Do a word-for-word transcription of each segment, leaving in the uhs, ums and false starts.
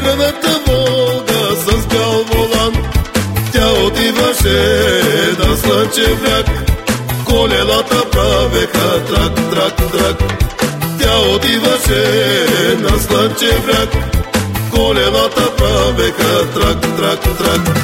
зелената Волга с бял волан. Тя отиваше на слънчев бряг, колелата правеха трак, трак, трак. Тя отиваше на слънчев бряг, колелата правеха трак, трак, трак.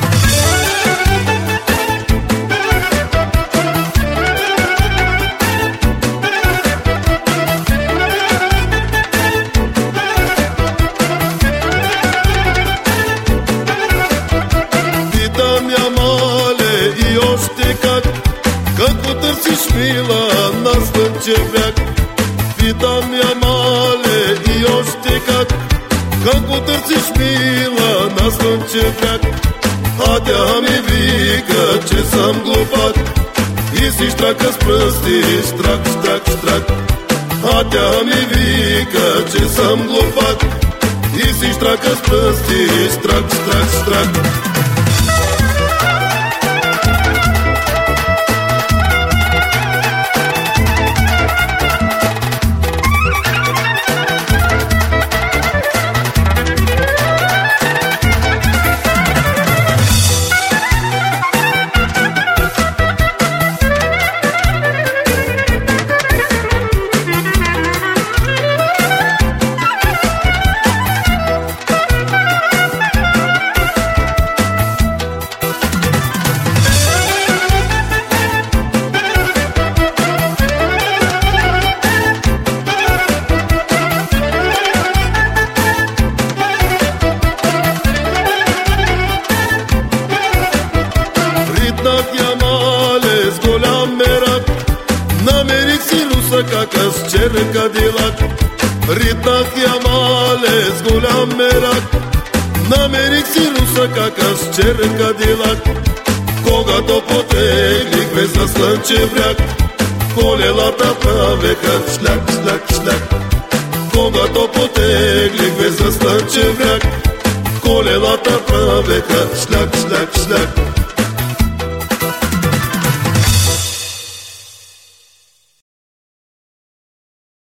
Питам я, мале, и още как, какво търсиш, мила, на слънчев бряг? Питам я, мале, и още как, какво търсиш, мила, на слънчев бряг? А тя ми вика, че съм глупак и си штрака с пръсти, штрак, штрак, штрак. А тя ми вика, че съм глупак и си штрака с пръсти, штрак, штрак, штрак. Ритнах я, мале, с голям мерак, намерих си русака с черен кадилак. Ритнах я, мале, с голям мерак, намерих си русака с черен кадилак. Когато потеглих без за слънчев бряг, колелата правеха шляк, шляк, шляк. Когато потеглих без за слънчев бряг, колелата правеха шляк, шляк, шляк.